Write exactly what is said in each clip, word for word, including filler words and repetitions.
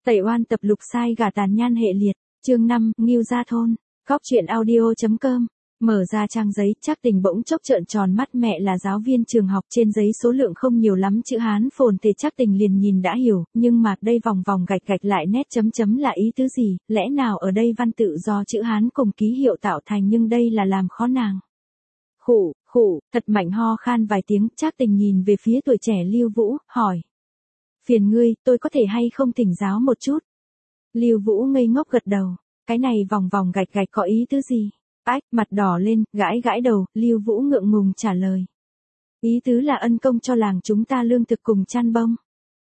Tẩy oan tập lục sai gả tàn nhan hệ liệt, chương năm, Ngưu Gia Thôn, Góc truyện audio chấm com. Mở ra trang giấy, Trác Tình bỗng chốc trợn tròn mắt, mẹ là giáo viên trường học, trên giấy số lượng không nhiều lắm, chữ Hán phồn thể Trác Tình liền nhìn đã hiểu, nhưng mà đây vòng vòng gạch gạch lại nét chấm chấm là ý tứ gì, lẽ nào ở đây văn tự do chữ Hán cùng ký hiệu tạo thành, nhưng đây là làm khó nàng. Khụ, khụ, thật mạnh ho khan vài tiếng, Trác Tình nhìn về phía tuổi trẻ Lưu Vũ, hỏi. Phiền ngươi, tôi có thể hay không thỉnh giáo một chút? Lưu Vũ ngây ngốc gật đầu, cái này vòng vòng gạch gạch có ý tứ gì? Ách, mặt đỏ lên, gãi gãi đầu, Lưu Vũ ngượng ngùng trả lời. Ý tứ là ân công cho làng chúng ta lương thực cùng chăn bông.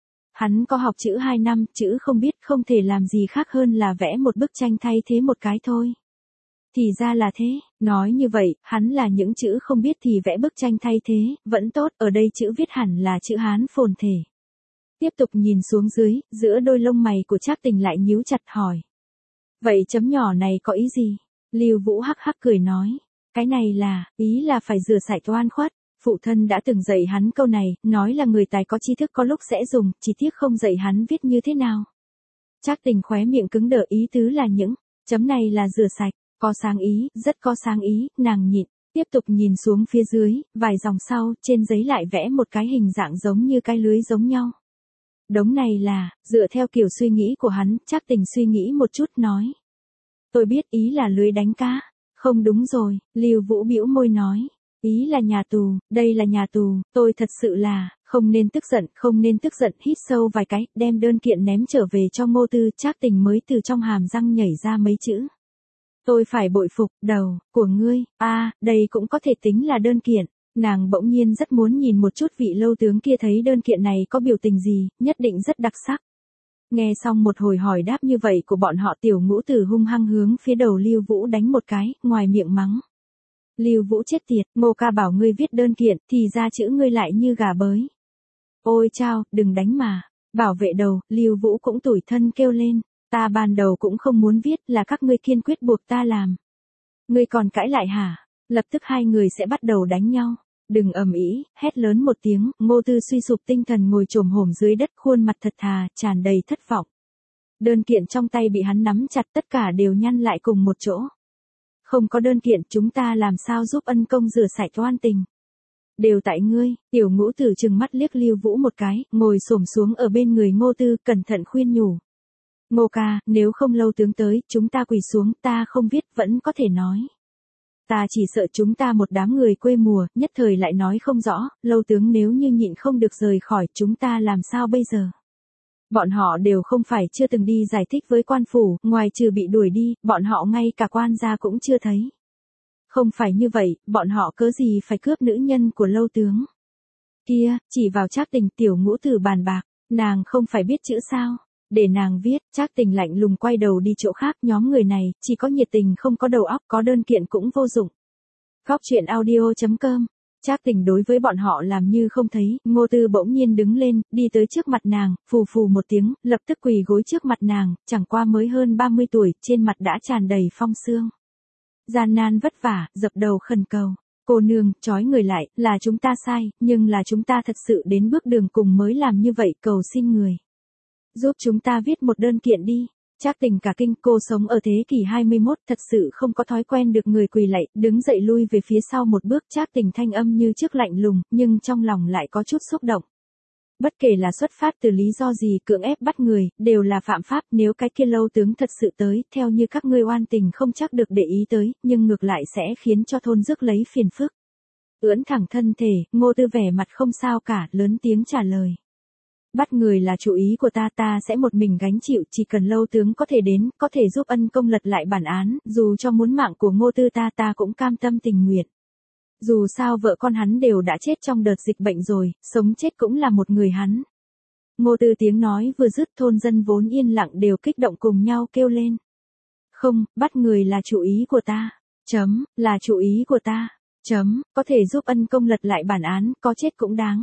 Hắn có học chữ hai năm, chữ không biết, không thể làm gì khác hơn là vẽ một bức tranh thay thế một cái thôi. Thì ra là thế, nói như vậy, hắn là những chữ không biết thì vẽ bức tranh thay thế, vẫn tốt, ở đây chữ viết hẳn là chữ Hán phồn thể. Tiếp tục nhìn xuống dưới, giữa đôi lông mày của Trác Tình lại nhíu chặt hỏi. Vậy chấm nhỏ này có ý gì? Lưu Vũ hắc hắc cười nói. Cái này là, ý là phải rửa sạch oan khuất. Phụ thân đã từng dạy hắn câu này, nói là người tài có tri thức có lúc sẽ dùng, chỉ tiếc không dạy hắn viết như thế nào. Trác Tình khóe miệng cứng đờ, ý tứ là những, chấm này là rửa sạch, có sáng ý, rất có sáng ý, nàng nhịn. Tiếp tục nhìn xuống phía dưới, vài dòng sau, trên giấy lại vẽ một cái hình dạng giống như cái lưới giống nhau. Đống này là, dựa theo kiểu suy nghĩ của hắn, Trác Tình suy nghĩ một chút nói. Tôi biết ý là lưới đánh cá. Không đúng rồi, Lưu Vũ bĩu môi nói. Ý là nhà tù, đây là nhà tù, tôi thật sự là, không nên tức giận, không nên tức giận, hít sâu vài cái, đem đơn kiện ném trở về cho Ngô Tư, Trác Tình mới từ trong hàm răng nhảy ra mấy chữ. Tôi phải bội phục, đầu, của ngươi, a à, đây cũng có thể tính là đơn kiện. Nàng bỗng nhiên rất muốn nhìn một chút vị lâu tướng kia thấy đơn kiện này có biểu tình gì, nhất định rất đặc sắc. Nghe xong một hồi hỏi đáp như vậy của bọn họ, Tiểu Ngũ Tử hung hăng hướng phía đầu Lưu Vũ đánh một cái, ngoài miệng mắng. Lưu Vũ chết tiệt, Ngô ca bảo ngươi viết đơn kiện, thì ra chữ ngươi lại như gà bới. Ôi chao, đừng đánh mà. Bảo vệ đầu, Lưu Vũ cũng tủi thân kêu lên. Ta ban đầu cũng không muốn viết, là các ngươi kiên quyết buộc ta làm. Ngươi còn cãi lại hả? Lập tức hai người sẽ bắt đầu đánh nhau. Đừng ầm ĩ, hét lớn một tiếng, Ngô Tư suy sụp tinh thần ngồi chồm hổm dưới đất, khuôn mặt thật thà, tràn đầy thất vọng. Đơn kiện trong tay bị hắn nắm chặt, tất cả đều nhăn lại cùng một chỗ. Không có đơn kiện, chúng ta làm sao giúp ân công rửa sạch oan tình? Đều tại ngươi. Tiểu Ngũ Tử trừng mắt liếc Lưu Vũ một cái, ngồi xổm xuống ở bên người Ngô Tư, cẩn thận khuyên nhủ. Ngô ca, nếu không lâu tướng tới, chúng ta quỳ xuống, ta không viết vẫn có thể nói. Ta chỉ sợ chúng ta một đám người quê mùa, nhất thời lại nói không rõ, lâu tướng nếu như nhịn không được rời khỏi, chúng ta làm sao bây giờ? Bọn họ đều không phải chưa từng đi giải thích với quan phủ, ngoài trừ bị đuổi đi, bọn họ ngay cả quan gia cũng chưa thấy. Không phải như vậy, bọn họ cớ gì phải cướp nữ nhân của lâu tướng? Kia, chỉ vào Trác Tình, Tiểu Ngũ Tử bàn bạc, nàng không phải biết chữ sao? Để nàng viết. Trác Tình lạnh lùng quay đầu đi chỗ khác, nhóm người này, chỉ có nhiệt tình không có đầu óc, có đơn kiện cũng vô dụng. Góc truyện audio chấm com. Trác Tình đối với bọn họ làm như không thấy, Ngô Tư bỗng nhiên đứng lên, đi tới trước mặt nàng, phù phù một tiếng, lập tức quỳ gối trước mặt nàng, chẳng qua mới hơn ba mươi tuổi, trên mặt đã tràn đầy phong sương. Gian nan vất vả, dập đầu khẩn cầu. Cô nương, trói người lại, là chúng ta sai, nhưng là chúng ta thật sự đến bước đường cùng mới làm như vậy, cầu xin người. Giúp chúng ta viết một đơn kiện đi. Trác Tình cả kinh, cô sống ở thế kỷ hai mươi mốt, thật sự không có thói quen được người quỳ lạy, đứng dậy lui về phía sau một bước. Trác Tình thanh âm như trước lạnh lùng, nhưng trong lòng lại có chút xúc động. Bất kể là xuất phát từ lý do gì, cưỡng ép bắt người, đều là phạm pháp, nếu cái kia lâu tướng thật sự tới, theo như các ngươi oan tình không chắc được để ý tới, nhưng ngược lại sẽ khiến cho thôn rước lấy phiền phức. Ưỡn thẳng thân thể, Ngô Tư vẻ mặt không sao cả, lớn tiếng trả lời. Bắt người là chủ ý của ta, ta sẽ một mình gánh chịu, chỉ cần lâu tướng có thể đến, có thể giúp ân công lật lại bản án, dù cho muốn mạng của Ngô Tư ta ta cũng cam tâm tình nguyện. Dù sao vợ con hắn đều đã chết trong đợt dịch bệnh rồi, sống chết cũng là một người hắn. Ngô Tư tiếng nói vừa dứt, thôn dân vốn yên lặng đều kích động cùng nhau kêu lên. Không, bắt người là chủ ý của ta. Chấm, là chủ ý của ta. Chấm, có thể giúp ân công lật lại bản án, có chết cũng đáng.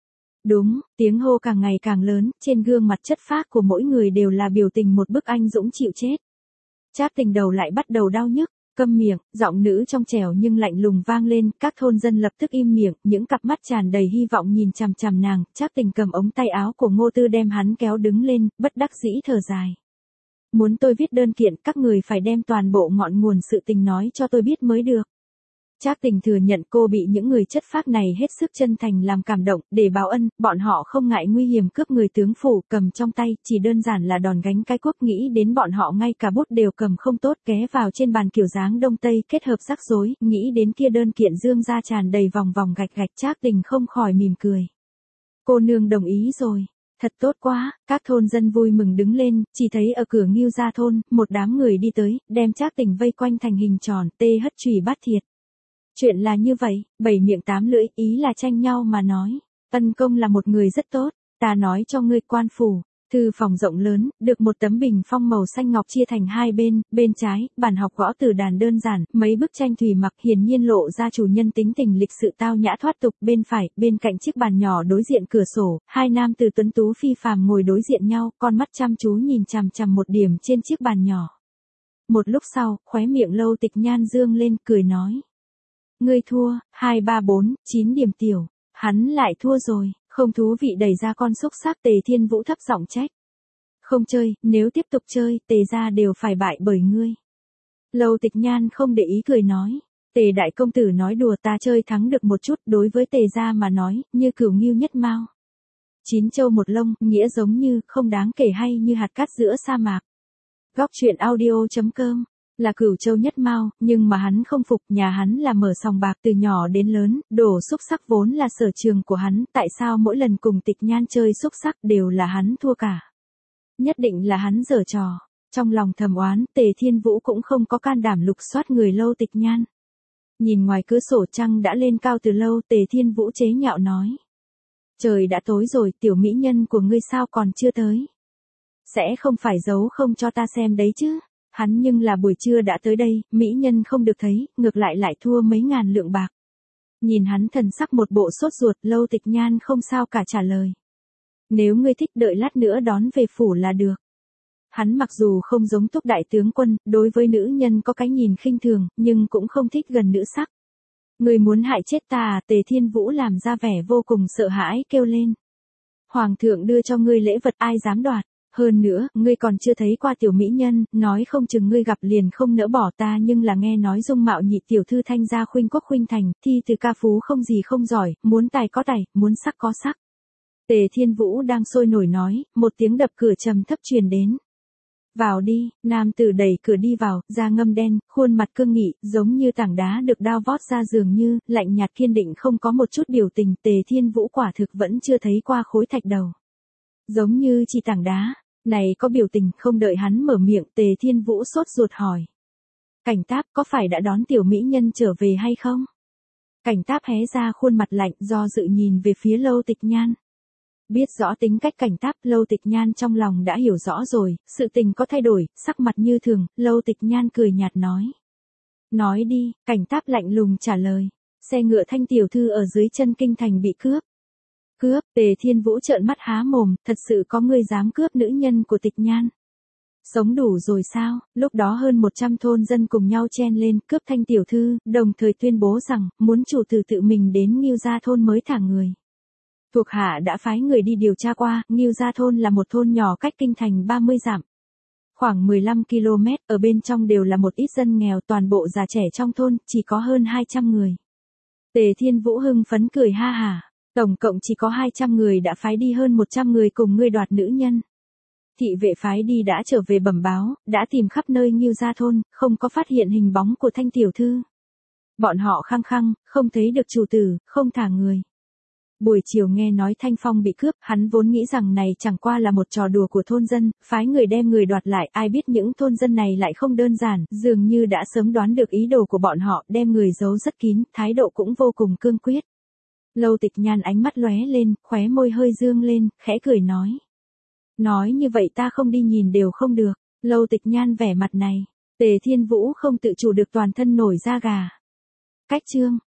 Đúng, tiếng hô càng ngày càng lớn, trên gương mặt chất phác của mỗi người đều là biểu tình một bức anh dũng chịu chết. Trác Tình đầu lại bắt đầu đau nhức, Câm miệng, giọng nữ trong trẻo nhưng lạnh lùng vang lên, các thôn dân lập tức im miệng, những cặp mắt tràn đầy hy vọng nhìn chằm chằm nàng, Trác Tình cầm ống tay áo của Ngô Tư đem hắn kéo đứng lên, bất đắc dĩ thở dài. Muốn tôi viết đơn kiện, các người phải đem toàn bộ ngọn nguồn sự tình nói cho tôi biết mới được. Trác Tình thừa nhận cô bị những người chất phác này hết sức chân thành làm cảm động, để báo ân, bọn họ không ngại nguy hiểm cướp người tướng phủ, cầm trong tay, chỉ đơn giản là đòn gánh cái quốc, nghĩ đến bọn họ ngay cả bút đều cầm không tốt, ghé vào trên bàn kiểu dáng đông tây, kết hợp rắc rối, nghĩ đến kia đơn kiện dương ra tràn đầy vòng vòng gạch gạch, Trác Tình không khỏi mỉm cười. Cô nương đồng ý rồi. Thật tốt quá, các thôn dân vui mừng đứng lên, chỉ thấy ở cửa Ngưu Gia thôn, một đám người đi tới, đem Trác Tình vây quanh thành hình tròn, tê hất chùy bát thiệt. Chuyện là như vậy, bảy miệng tám lưỡi, ý là tranh nhau mà nói. Ân công là một người rất tốt, ta nói cho ngươi quan phủ. Thư phòng rộng lớn, được một tấm bình phong màu xanh ngọc chia thành hai bên, bên trái, bàn học gõ từ đàn đơn giản, mấy bức tranh thủy mặc hiển nhiên lộ ra chủ nhân tính tình lịch sự tao nhã thoát tục, bên phải, bên cạnh chiếc bàn nhỏ đối diện cửa sổ, hai nam từ tuấn tú phi phàm ngồi đối diện nhau, con mắt chăm chú nhìn chằm chằm một điểm trên chiếc bàn nhỏ. Một lúc sau, khóe miệng Lâu Tịch Nhan dương lên, cười nói. Ngươi thua, hai ba bốn, chín điểm tiểu, hắn lại thua rồi. Không thú vị đẩy ra con xúc sắc, Tề Thiên Vũ thấp giọng trách. Không chơi, nếu tiếp tục chơi, Tề gia đều phải bại bởi ngươi. Lâu Tịch Nhan không để ý cười nói. Tề đại công tử nói đùa, ta chơi thắng được một chút, đối với Tề gia mà nói, như cửu ngưu nhất mao. Chín châu một lông, nghĩa giống như, không đáng kể hay như hạt cát giữa sa mạc. Góc truyện audio chấm com. Là cửu châu nhất mao, nhưng mà hắn không phục, nhà hắn là mở sòng bạc từ nhỏ đến lớn, đổ xúc sắc vốn là sở trường của hắn, tại sao mỗi lần cùng Tịch Nhan chơi xúc sắc đều là hắn thua cả. Nhất định là hắn giở trò. Trong lòng thầm oán, Tề Thiên Vũ cũng không có can đảm lục soát người Lâu Tịch Nhan. Nhìn ngoài cửa sổ trăng đã lên cao từ lâu, Tề Thiên Vũ chế nhạo nói. Trời đã tối rồi, tiểu mỹ nhân của ngươi sao còn chưa tới? Sẽ không phải giấu không cho ta xem đấy chứ? Hắn nhưng là buổi trưa đã tới đây, mỹ nhân không được thấy, ngược lại lại thua mấy ngàn lượng bạc. Nhìn hắn thần sắc một bộ sốt ruột, Lâu Tịch Nhan không sao cả trả lời. Nếu ngươi thích đợi lát nữa đón về phủ là được. Hắn mặc dù không giống Túc đại tướng quân, đối với nữ nhân có cái nhìn khinh thường, nhưng cũng không thích gần nữ sắc. Ngươi muốn hại chết ta à? Tề Thiên Vũ làm ra vẻ vô cùng sợ hãi kêu lên. Hoàng thượng đưa cho ngươi lễ vật ai dám đoạt. Hơn nữa, ngươi còn chưa thấy qua tiểu mỹ nhân, nói không chừng ngươi gặp liền không nỡ bỏ ta, nhưng là nghe nói dung mạo nhị tiểu thư thanh gia khuynh quốc khuynh thành, thi từ ca phú không gì không giỏi, muốn tài có tài, muốn sắc có sắc. Tề Thiên Vũ đang sôi nổi nói, một tiếng đập cửa trầm thấp truyền đến. Vào đi, nam tử đẩy cửa đi vào, da ngâm đen, khuôn mặt cương nghị, giống như tảng đá được đao vót ra, dường như, lạnh nhạt kiên định không có một chút biểu tình. Tề Thiên Vũ quả thực vẫn chưa thấy qua khối thạch đầu. Giống như chỉ tảng đá. Này có biểu tình, không đợi hắn mở miệng, Tề Thiên Vũ sốt ruột hỏi. Cảnh Táp có phải đã đón tiểu mỹ nhân trở về hay không? Cảnh Táp hé ra khuôn mặt lạnh, do dự nhìn về phía Lâu Tịch Nhan. Biết rõ tính cách Cảnh Táp, Lâu Tịch Nhan trong lòng đã hiểu rõ rồi, sự tình có thay đổi, sắc mặt như thường, Lâu Tịch Nhan cười nhạt nói. Nói đi, Cảnh Táp lạnh lùng trả lời. Xe ngựa Thanh tiểu thư ở dưới chân kinh thành bị cướp. Cướp, Tề Thiên Vũ trợn mắt há mồm, thật sự có người dám cướp nữ nhân của Tịch Nhan. Sống đủ rồi sao? Lúc đó hơn một trăm thôn dân cùng nhau chen lên, cướp Thanh tiểu thư, đồng thời tuyên bố rằng, muốn chủ tử tự mình đến Ngưu Gia thôn mới thả người. Thuộc hạ đã phái người đi điều tra qua, Ngưu Gia thôn là một thôn nhỏ cách kinh thành ba mươi dặm. Khoảng mười lăm ki lô mét, ở bên trong đều là một ít dân nghèo, toàn bộ già trẻ trong thôn, chỉ có hơn hai trăm người. Tề Thiên Vũ hưng phấn cười ha hả. Tổng cộng chỉ có hai trăm người đã phái đi hơn một trăm người cùng ngươi đoạt nữ nhân. Thị vệ phái đi đã trở về bẩm báo, đã tìm khắp nơi Ngưu Gia thôn, không có phát hiện hình bóng của Thanh tiểu thư. Bọn họ khăng khăng, không thấy được chủ tử, không thả người. Buổi chiều nghe nói Thanh Phong bị cướp, hắn vốn nghĩ rằng này chẳng qua là một trò đùa của thôn dân, phái người đem người đoạt lại, ai biết những thôn dân này lại không đơn giản, dường như đã sớm đoán được ý đồ của bọn họ, đem người giấu rất kín, thái độ cũng vô cùng cương quyết. Lâu Tịch Nhan ánh mắt lóe lên, khóe môi hơi dương lên, khẽ cười nói. Nói như vậy ta không đi nhìn đều không được. Lâu Tịch Nhan vẻ mặt này, Tề Thiên Vũ không tự chủ được toàn thân nổi da gà. Cách chương